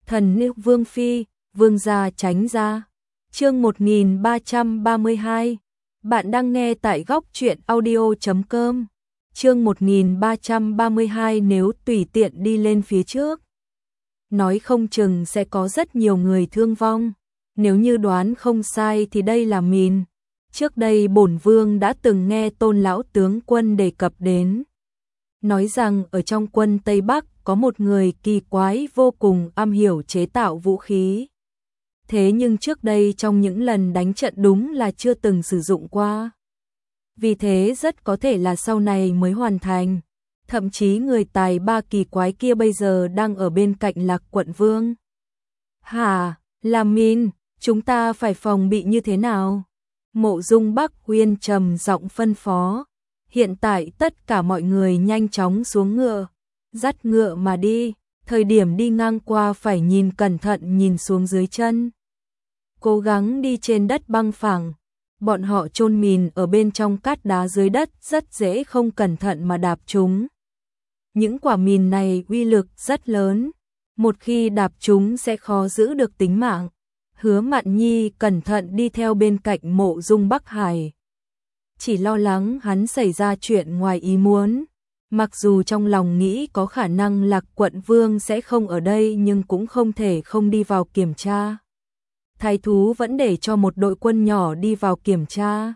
Thần nữ Vương Phi, Vương gia tránh ra. Chương 1332. Bạn đang nghe tại góc truyện audio.com. Chương 1332. Nếu tùy tiện đi lên phía trước, nói không chừng sẽ có rất nhiều người thương vong. Nếu như đoán không sai thì đây là mìn. Trước đây bổn vương đã từng nghe Tôn lão tướng quân đề cập đến, nói rằng ở trong quân Tây Bắc có một người kỳ quái vô cùng am hiểu chế tạo vũ khí. Thế nhưng trước đây trong những lần đánh trận đúng là chưa từng sử dụng qua. Vì thế rất có thể là sau này mới hoàn thành. Thậm chí người tài ba kỳ quái kia bây giờ đang ở bên cạnh Lạc quận vương. Hả, là mìn, chúng ta phải phòng bị như thế nào? Mộ Dung Bắc Uyên trầm giọng phân phó. Hiện tại tất cả mọi người nhanh chóng xuống ngựa, dắt ngựa mà đi, thời điểm đi ngang qua phải nhìn cẩn thận nhìn xuống dưới chân. Cố gắng đi trên đất băng phẳng, bọn họ chôn mìn ở bên trong cát đá dưới đất rất dễ không cẩn thận mà đạp chúng. Những quả mìn này uy lực rất lớn, một khi đạp chúng sẽ khó giữ được tính mạng. Hứa Mạn Nhi cẩn thận đi theo bên cạnh Mộ Dung Bắc Hải, chỉ lo lắng hắn xảy ra chuyện ngoài ý muốn. Mặc dù trong lòng nghĩ có khả năng Lạc quận vương sẽ không ở đây nhưng cũng không thể không đi vào kiểm tra. Thái thú vẫn để cho một đội quân nhỏ đi vào kiểm tra.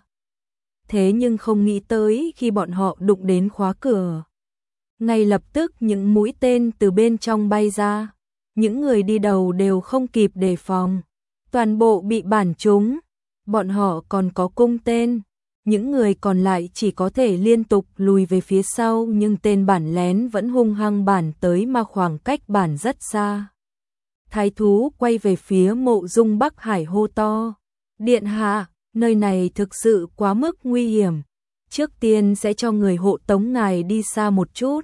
Thế nhưng không nghĩ tới khi bọn họ đụng đến khóa cửa, ngay lập tức những mũi tên từ bên trong bay ra. Những người đi đầu đều không kịp đề phòng, toàn bộ bị bản trúng. Bọn họ còn có cung tên, những người còn lại chỉ có thể liên tục lùi về phía sau, nhưng tên bản lén vẫn hung hăng bản tới mà khoảng cách bản rất xa. Thái thú quay về phía Mộ Dung Bắc Hải hô to: Điện hạ, nơi này thực sự quá mức nguy hiểm, trước tiên sẽ cho người hộ tống ngài đi xa một chút.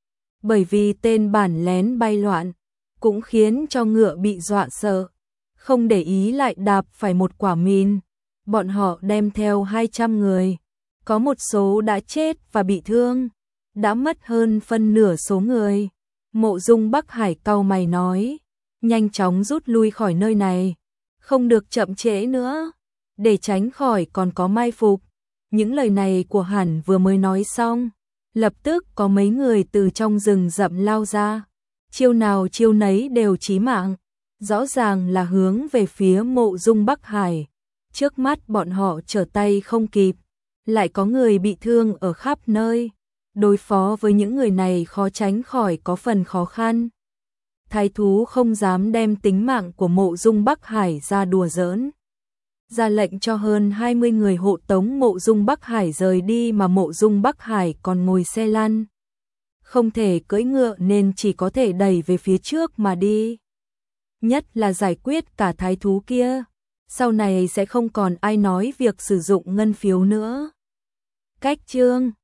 Bởi vì tên bản lén bay loạn, cũng khiến cho ngựa bị dọa sợ, không để ý lại đạp phải một quả mìn. Bọn họ đem theo 200 người, có một số đã chết và bị thương, đã mất hơn phân nửa số người. Mộ Dung Bắc Hải cau mày nói: nhanh chóng rút lui khỏi nơi này, không được chậm trễ nữa, để tránh khỏi còn có mai phục. Những lời này của hắn vừa mới nói xong, lập tức có mấy người từ trong rừng rậm lao ra, chiêu nào chiêu nấy đều chí mạng, rõ ràng là hướng về phía Mộ Dung Bắc Hải. Trước mắt bọn họ trở tay không kịp, lại có người bị thương ở khắp nơi. Đối phó với những người này khó tránh khỏi có phần khó khăn. Thái thú không dám đem tính mạng của Mộ Dung Bắc Hải ra đùa giỡn, ra lệnh cho hơn 20 người hộ tống Mộ Dung Bắc Hải rời đi, mà Mộ Dung Bắc Hải còn ngồi xe lăn, không thể cưỡi ngựa nên chỉ có thể đẩy về phía trước mà đi. Nhất là giải quyết cả thái thú kia, sau này sẽ không còn ai nói việc sử dụng ngân phiếu nữa. Cách chương